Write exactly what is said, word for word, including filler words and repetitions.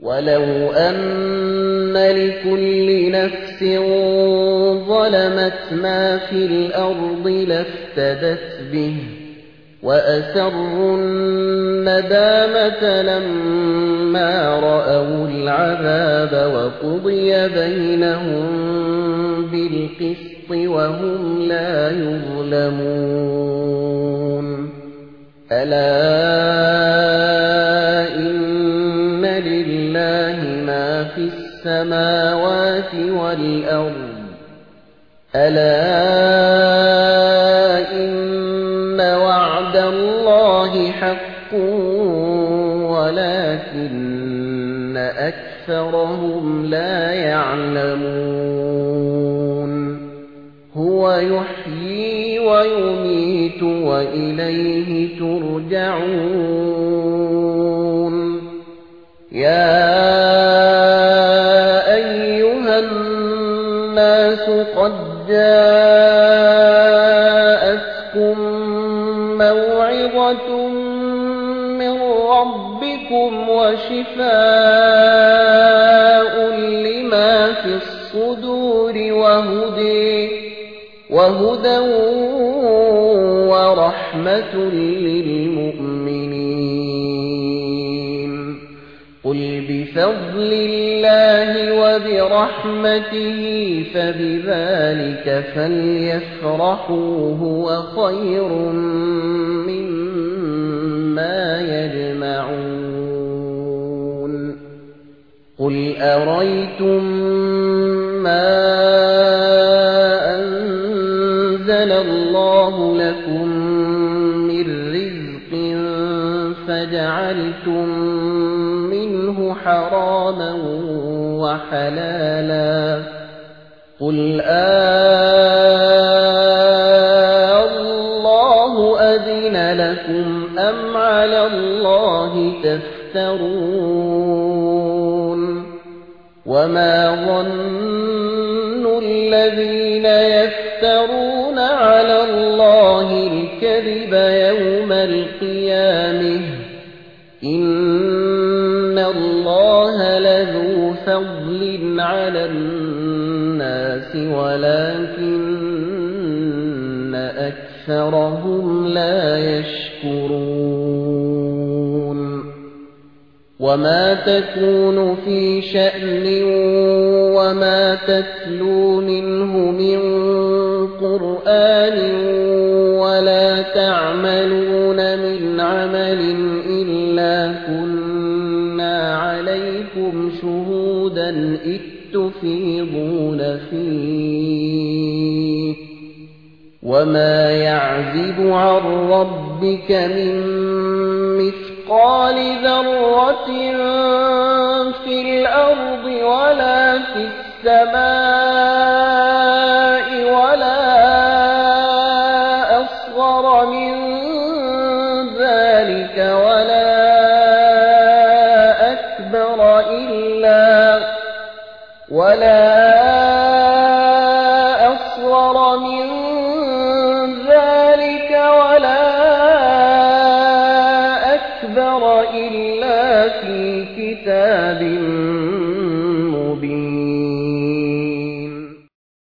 وَلَوْ أَنَّ لِكُلِّ نَفْسٍ ظَلَمَتْ مَا فِي الْأَرْضِ لَافْتَدَتْ بِهِ وَأَسَرُّوا النَّدَامَةَ لَمَّا رَأَوُا الْعَذَابَ وَقُضِيَ بَيْنَهُم بِالْقِسْطِ وَهُمْ لَا يُظْلَمُونَ أَلَا إِنَّ لِلَّهِ مَا فِي السَّمَاوَاتِ وَالْأَرْضِ أَلَا إِنَّ وَعْدَ اللَّهِ حَقٌّ وَلَكِنَّ أَكْثَرَهُمْ لَا يَعْلَمُونَ هُوَ يُحْيِي وَيُمِيتُ وَإِلَيْهِ تُرْجَعُونَ يَا أَيُّهَا النَّاسُ قَدْ جَاءَتْكُم مَّوْعِظَةٌ مِّن رَّبِّكُمْ وَشِفَاءٌ لِّمَا فِي الصُّدُورِ وَهُدًى وَرَحْمَةٌ لِّلْمُؤْمِنِينَ قُلْ بِفَضْلِ اللَّهِ وَبِرَحْمَتِهِ فَبِذَلِكَ فَلْيَفْرَحُوا هُوَ خَيْرٌ مِّمَّا يَجْمَعُونَ قُلْ أَرَأَيْتُم مَّا أَنزَلَ اللَّهُ لَكُم مِّن رِّزْقٍ فَجَعَلْتُم مِّنْهُ حَرَامًا وَحَلَالًا قُلْ آللَّهُ أَذِنَ لَكُمْ أَمْ عَلَى اللَّهِ تَفْتَرُونَ وَمَا ظَنُّ الَّذِينَ يَفْتَرُونَ عَلَى اللَّهِ الْكَذِبَ يَوْمَ الْقِيَامَةِ إِنَّ اللَّهَ لَذُو فَضْلٍ عَلَى النَّاسِ وَلَكِنَّ أَكْثَرَهُمْ لَا يَشْكُرُونَ وَمَا تَكُونُ فِي شَأْنٍ وَمَا تَتْلُو مِنْهُ مِنْ قُرْآنٍ وَلَا تَعْمَلُونَ مِنْ عَمَلٍ إِلَّا كُنَّا عَلَيْكُمْ شُهُودًا إِذ تُفِيضُونَ فِيهِ وَمَا يَعْزِبُ عَنْ رَبِّكَ مِنْ مِثْقَالِ ذَرَّةٍ فِي الْأَرْضِ وَلَا فِي السَّمَاءِ وَلَا أَصْغَرَ مِنْ ذَلِكَ وَلَا أَكْبَرَ إِلَّا وَلَا أَصْغَرَ مِنْ ذَلِكَ وَلَا أَكْبَرَ إِلَّا فِي كِتَابٍ